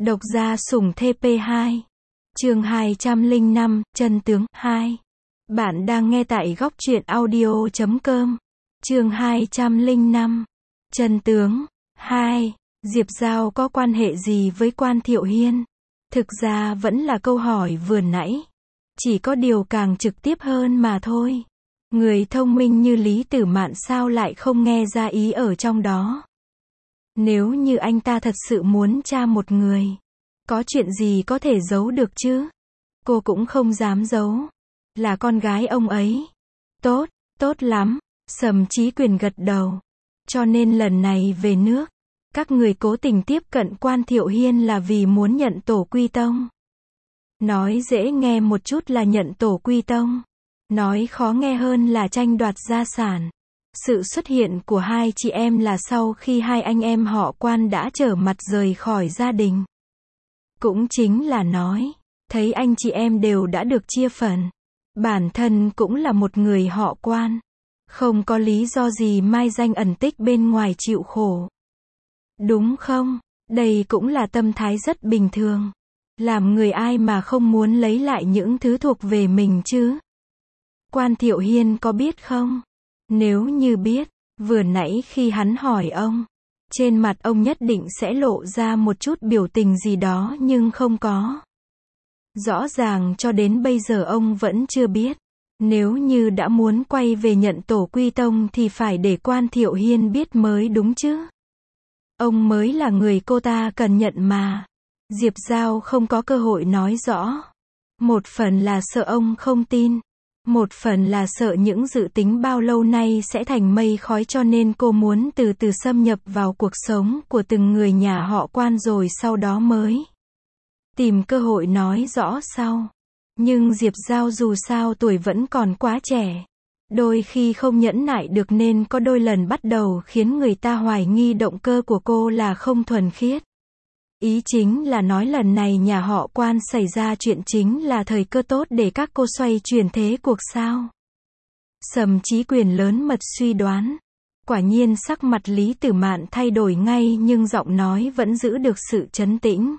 Độc gia sủng TP2. Chương 205, chân tướng 2. Bạn đang nghe tại góc truyện audio.com. Chương 205. Chân tướng 2. Diệp Giao có quan hệ gì với Quan Thiệu Hiên? Thực ra vẫn là câu hỏi vừa nãy. Chỉ có điều càng trực tiếp hơn mà thôi. Người thông minh như Lý Tử Mạn sao lại không nghe ra ý ở trong đó. Nếu như anh ta thật sự muốn tra một người, có chuyện gì có thể giấu được chứ? Cô cũng không dám giấu. Là con gái ông ấy. Tốt, tốt lắm. Sầm Chí Quyền gật đầu. Cho nên lần này về nước, các người cố tình tiếp cận Quan Thiệu Hiên là vì muốn nhận tổ quy tông. Nói dễ nghe một chút là nhận tổ quy tông. Nói khó nghe hơn là tranh đoạt gia sản. Sự xuất hiện của hai chị em là sau khi hai anh em họ Quan đã trở mặt rời khỏi gia đình. Cũng chính là nói, thấy anh chị em đều đã được chia phần. Bản thân cũng là một người họ Quan. Không có lý do gì mai danh ẩn tích bên ngoài chịu khổ. Đúng không? Đây cũng là tâm thái rất bình thường. Làm người ai mà không muốn lấy lại những thứ thuộc về mình chứ? Quan Thiệu Hiên có biết không? Nếu như biết, vừa nãy khi hắn hỏi ông, trên mặt ông nhất định sẽ lộ ra một chút biểu tình gì đó nhưng không có. Rõ ràng cho đến bây giờ ông vẫn chưa biết. Nếu như đã muốn quay về nhận tổ quy tông thì phải để Quan Thiệu Hiên biết mới đúng chứ. Ông mới là người cô ta cần nhận mà. Diệp Giao không có cơ hội nói rõ. Một phần là sợ ông không tin. Một phần là sợ những dự tính bao lâu nay sẽ thành mây khói cho nên cô muốn từ từ xâm nhập vào cuộc sống của từng người nhà họ Quan rồi sau đó mới tìm cơ hội nói rõ sau. Nhưng Diệp Giao dù sao tuổi vẫn còn quá trẻ. Đôi khi không nhẫn nại được nên có đôi lần bắt đầu khiến người ta hoài nghi động cơ của cô là không thuần khiết. Ý chính là nói lần này nhà họ Quan xảy ra chuyện chính là thời cơ tốt để các cô xoay chuyển thế cuộc sao. Sầm Chí Quyền lớn mật suy đoán. Quả nhiên sắc mặt Lý Tử Mạn thay đổi ngay nhưng giọng nói vẫn giữ được sự trấn tĩnh.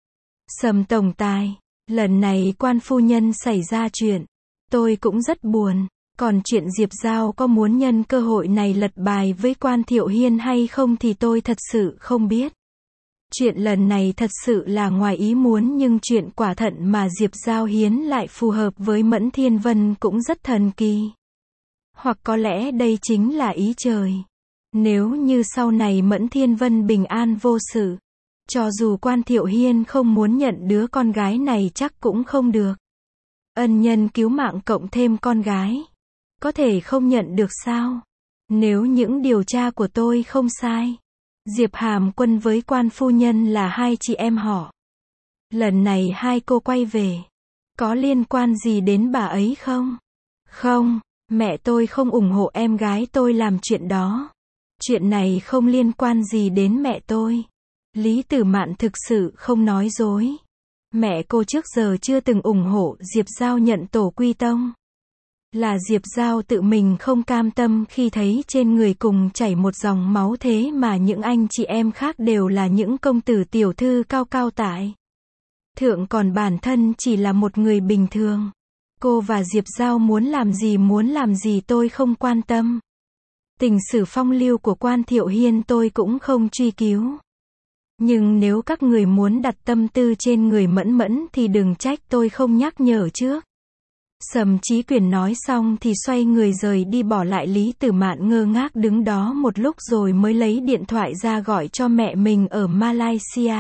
Sầm tổng tài, lần này Quan phu nhân xảy ra chuyện. Tôi cũng rất buồn. Còn chuyện Diệp Giao có muốn nhân cơ hội này lật bài với Quan Thiệu Hiên hay không thì tôi thật sự không biết. Chuyện lần này thật sự là ngoài ý muốn nhưng chuyện quả thận mà Diệp Giao hiến lại phù hợp với Mẫn Thiên Vân cũng rất thần kỳ. Hoặc có lẽ đây chính là ý trời. Nếu như sau này Mẫn Thiên Vân bình an vô sự, cho dù Quan Thiệu Hiên không muốn nhận đứa con gái này chắc cũng không được. Ân nhân cứu mạng cộng thêm con gái. Có thể không nhận được sao? Nếu những điều tra của tôi không sai. Diệp Hàm Quân với Quan phu nhân là hai chị em họ. Lần này hai cô quay về. Có liên quan gì đến bà ấy không? Không, mẹ tôi không ủng hộ em gái tôi làm chuyện đó. Chuyện này không liên quan gì đến mẹ tôi. Lý Tử Mạn thực sự không nói dối. Mẹ cô trước giờ chưa từng ủng hộ Diệp Giao nhận tổ quy tông. Là Diệp Giao tự mình không cam tâm khi thấy trên người cùng chảy một dòng máu thế mà những anh chị em khác đều là những công tử tiểu thư cao cao tại thượng còn bản thân chỉ là một người bình thường. Cô và Diệp Giao muốn làm gì tôi không quan tâm. Tình sử phong lưu của Quan Thiệu Hiên tôi cũng không truy cứu. Nhưng nếu các người muốn đặt tâm tư trên người Mẫn thì đừng trách tôi không nhắc nhở trước. Sầm Chí Quyền nói xong thì xoay người rời đi bỏ lại Lý Tử Mạn ngơ ngác đứng đó một lúc rồi mới lấy điện thoại ra gọi cho mẹ mình ở Malaysia.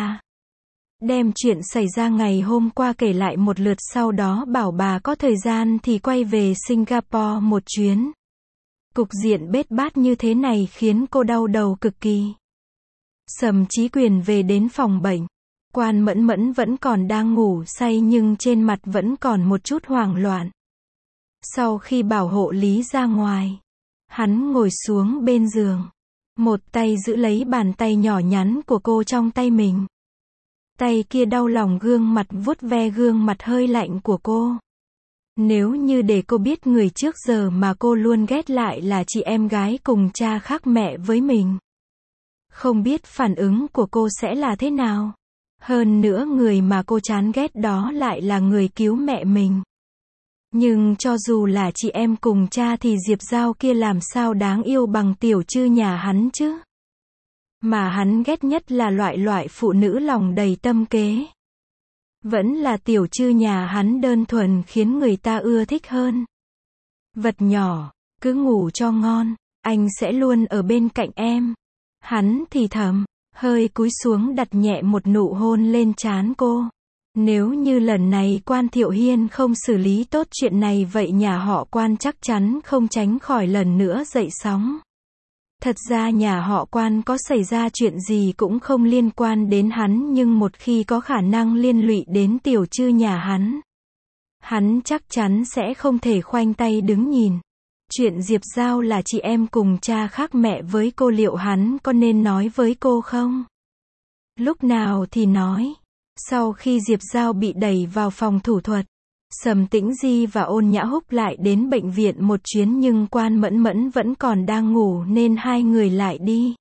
Đem chuyện xảy ra ngày hôm qua kể lại một lượt sau đó bảo bà có thời gian thì quay về Singapore một chuyến. Cục diện bết bát như thế này khiến cô đau đầu cực kỳ. Sầm Chí Quyền về đến phòng bệnh. Quan Mẫn vẫn còn đang ngủ say nhưng trên mặt vẫn còn một chút hoảng loạn. Sau khi bảo hộ Lý ra ngoài, hắn ngồi xuống bên giường. Một tay giữ lấy bàn tay nhỏ nhắn của cô trong tay mình. Tay kia đau lòng gương mặt vuốt ve gương mặt hơi lạnh của cô. Nếu như để cô biết người trước giờ mà cô luôn ghét lại là chị em gái cùng cha khác mẹ với mình. Không biết phản ứng của cô sẽ là thế nào. Hơn nữa người mà cô chán ghét đó lại là người cứu mẹ mình. Nhưng cho dù là chị em cùng cha thì Diệp Giao kia làm sao đáng yêu bằng tiểu trư nhà hắn chứ. Mà hắn ghét nhất là loại phụ nữ lòng đầy tâm kế. Vẫn là tiểu trư nhà hắn đơn thuần khiến người ta ưa thích hơn. Vật nhỏ, cứ ngủ cho ngon, anh sẽ luôn ở bên cạnh em. Hắn thì thầm, hơi cúi xuống đặt nhẹ một nụ hôn lên trán cô. Nếu như lần này Quan Thiệu Hiên không xử lý tốt chuyện này vậy nhà họ Quan chắc chắn không tránh khỏi lần nữa dậy sóng. Thật ra nhà họ Quan có xảy ra chuyện gì cũng không liên quan đến hắn nhưng một khi có khả năng liên lụy đến tiểu trư nhà hắn chắc chắn sẽ không thể khoanh tay đứng nhìn. Chuyện Diệp Giao là chị em cùng cha khác mẹ với cô liệu hắn có nên nói với cô không? Lúc nào thì nói. Sau khi Diệp Giao bị đẩy vào phòng thủ thuật, Sầm Tĩnh Di và Ôn Nhã Húc lại đến bệnh viện một chuyến nhưng Quan Mẫn Mẫn vẫn còn đang ngủ nên hai người lại đi.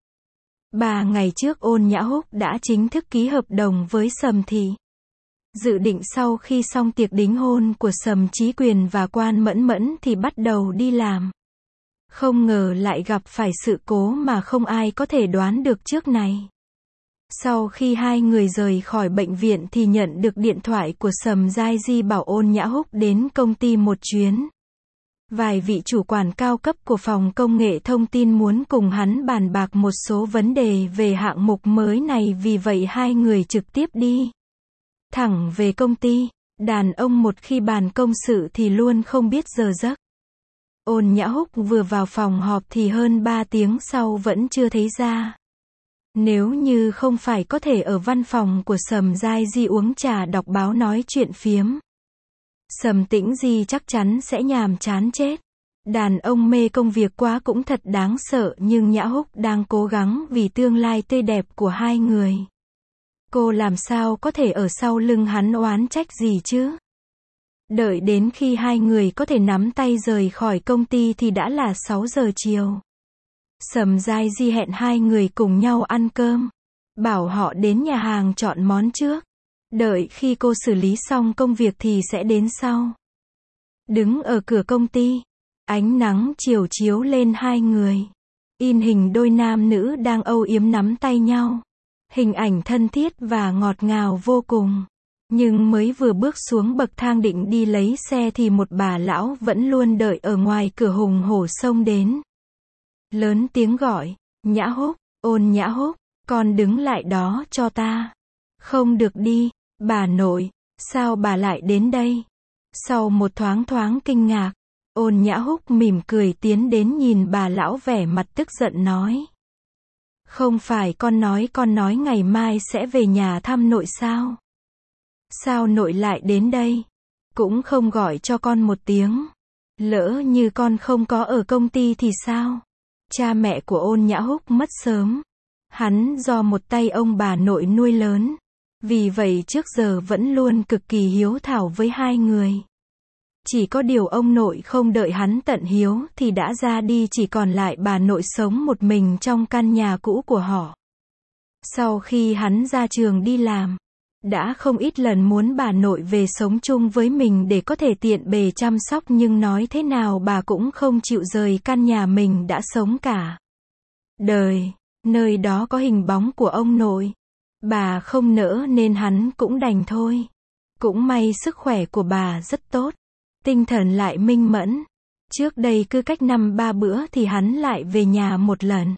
3 ngày trước Ôn Nhã Húc đã chính thức ký hợp đồng với Sầm Thị. Dự định sau khi xong tiệc đính hôn của Sầm Chí Quyền và Quan Mẫn Mẫn thì bắt đầu đi làm. Không ngờ lại gặp phải sự cố mà không ai có thể đoán được trước này. Sau khi hai người rời khỏi bệnh viện thì nhận được điện thoại của Sầm Giai Di bảo Ôn Nhã Húc đến công ty một chuyến. Vài vị chủ quản cao cấp của phòng công nghệ thông tin muốn cùng hắn bàn bạc một số vấn đề về hạng mục mới này vì vậy hai người trực tiếp đi thẳng về công ty. Đàn ông một khi bàn công sự thì luôn không biết giờ giấc. Ôn Nhã Húc vừa vào phòng họp thì hơn 3 tiếng sau vẫn chưa thấy ra. Nếu như không phải có thể ở văn phòng của Sầm Giai Di uống trà đọc báo nói chuyện phiếm, Sầm Tĩnh Di chắc chắn sẽ nhàm chán chết. Đàn ông mê công việc quá cũng thật đáng sợ nhưng Nhã Húc đang cố gắng vì tương lai tươi đẹp của hai người. Cô làm sao có thể ở sau lưng hắn oán trách gì chứ? Đợi đến khi hai người có thể nắm tay rời khỏi công ty thì đã là 6 giờ chiều. Sầm Giai Di hẹn hai người cùng nhau ăn cơm. Bảo họ đến nhà hàng chọn món trước. Đợi khi cô xử lý xong công việc thì sẽ đến sau. Đứng ở cửa công ty, ánh nắng chiều chiếu lên hai người. In hình đôi nam nữ đang âu yếm nắm tay nhau. Hình ảnh thân thiết và ngọt ngào vô cùng. Nhưng mới vừa bước xuống bậc thang định đi lấy xe thì một bà lão vẫn luôn đợi ở ngoài cửa hùng hổ xông đến. Lớn tiếng gọi, Nhã Húc, Ôn Nhã Húc, con đứng lại đó cho ta. Không được đi, bà nội, sao bà lại đến đây? Sau một thoáng kinh ngạc, Ôn Nhã Húc mỉm cười tiến đến nhìn bà lão vẻ mặt tức giận nói. Không phải con nói ngày mai sẽ về nhà thăm nội sao? Sao nội lại đến đây? Cũng không gọi cho con một tiếng. Lỡ như con không có ở công ty thì sao? Cha mẹ của Ôn Nhã Húc mất sớm. Hắn do một tay ông bà nội nuôi lớn. Vì vậy trước giờ vẫn luôn cực kỳ hiếu thảo với hai người. Chỉ có điều ông nội không đợi hắn tận hiếu thì đã ra đi chỉ còn lại bà nội sống một mình trong căn nhà cũ của họ. Sau khi hắn ra trường đi làm, đã không ít lần muốn bà nội về sống chung với mình để có thể tiện bề chăm sóc nhưng nói thế nào bà cũng không chịu rời căn nhà mình đã sống cả đời. Nơi đó có hình bóng của ông nội. Bà không nỡ nên hắn cũng đành thôi. Cũng may sức khỏe của bà rất tốt. Tinh thần lại minh mẫn. Trước đây cứ cách 5-3 bữa thì hắn lại về nhà một lần.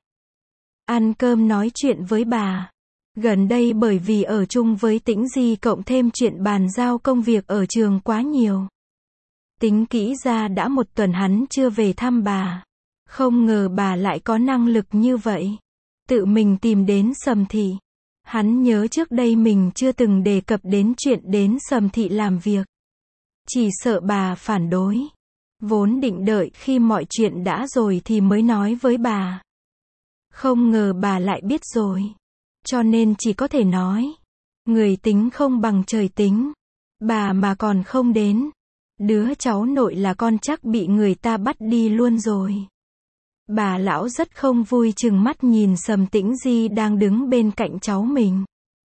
Ăn cơm nói chuyện với bà. Gần đây bởi vì ở chung với Tĩnh Di cộng thêm chuyện bàn giao công việc ở trường quá nhiều. Tính kỹ ra đã 1 tuần hắn chưa về thăm bà. Không ngờ bà lại có năng lực như vậy. Tự mình tìm đến Sầm Thị. Hắn nhớ trước đây mình chưa từng đề cập đến chuyện đến Sầm Thị làm việc. Chỉ sợ bà phản đối. Vốn định đợi khi mọi chuyện đã rồi thì mới nói với bà. Không ngờ bà lại biết rồi. Cho nên chỉ có thể nói. Người tính không bằng trời tính. Bà mà còn không đến. Đứa cháu nội là con chắc bị người ta bắt đi luôn rồi. Bà lão rất không vui chừng mắt nhìn Sầm Tĩnh Di đang đứng bên cạnh cháu mình.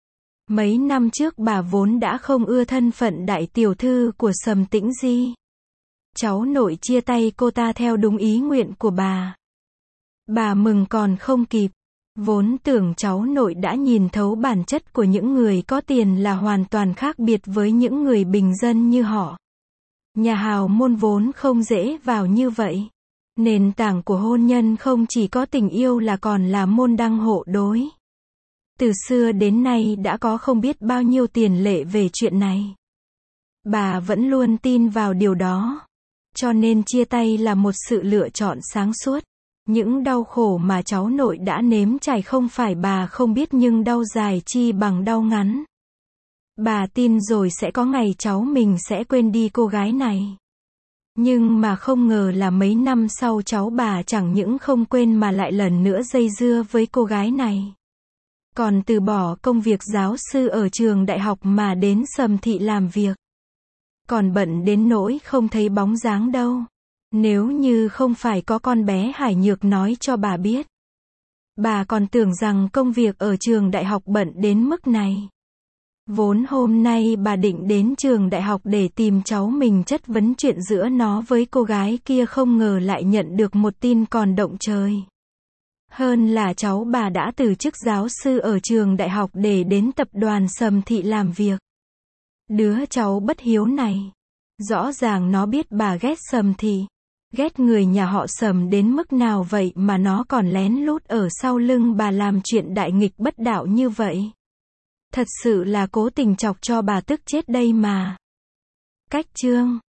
Mấy năm trước bà vốn đã không ưa thân phận đại tiểu thư của Sầm Tĩnh Di. Cháu nội chia tay cô ta theo đúng ý nguyện của bà. Bà mừng còn không kịp. Vốn tưởng cháu nội đã nhìn thấu bản chất của những người có tiền là hoàn toàn khác biệt với những người bình dân như họ. Nhà hào môn vốn không dễ vào như vậy. Nền tảng của hôn nhân không chỉ có tình yêu là còn là môn đăng hộ đối. Từ xưa đến nay đã có không biết bao nhiêu tiền lệ về chuyện này. Bà vẫn luôn tin vào điều đó. Cho nên chia tay là một sự lựa chọn sáng suốt. Những đau khổ mà cháu nội đã nếm trải không phải bà không biết nhưng đau dài chi bằng đau ngắn. Bà tin rồi sẽ có ngày cháu mình sẽ quên đi cô gái này. Nhưng mà không ngờ là mấy năm sau cháu bà chẳng những không quên mà lại lần nữa dây dưa với cô gái này. Còn từ bỏ công việc giáo sư ở trường đại học mà đến Sầm Thị làm việc. Còn bận đến nỗi không thấy bóng dáng đâu. Nếu như không phải có con bé Hải Nhược nói cho bà biết. Bà còn tưởng rằng công việc ở trường đại học bận đến mức này. Vốn hôm nay bà định đến trường đại học để tìm cháu mình chất vấn chuyện giữa nó với cô gái kia không ngờ lại nhận được một tin còn động trời. Hơn là cháu bà đã từ chức giáo sư ở trường đại học để đến tập đoàn Sầm Thị làm việc. Đứa cháu bất hiếu này. Rõ ràng nó biết bà ghét Sầm Thị. Ghét người nhà họ Sầm đến mức nào vậy mà nó còn lén lút ở sau lưng bà làm chuyện đại nghịch bất đạo như vậy. Thật sự là cố tình chọc cho bà tức chết đây mà. Cách chương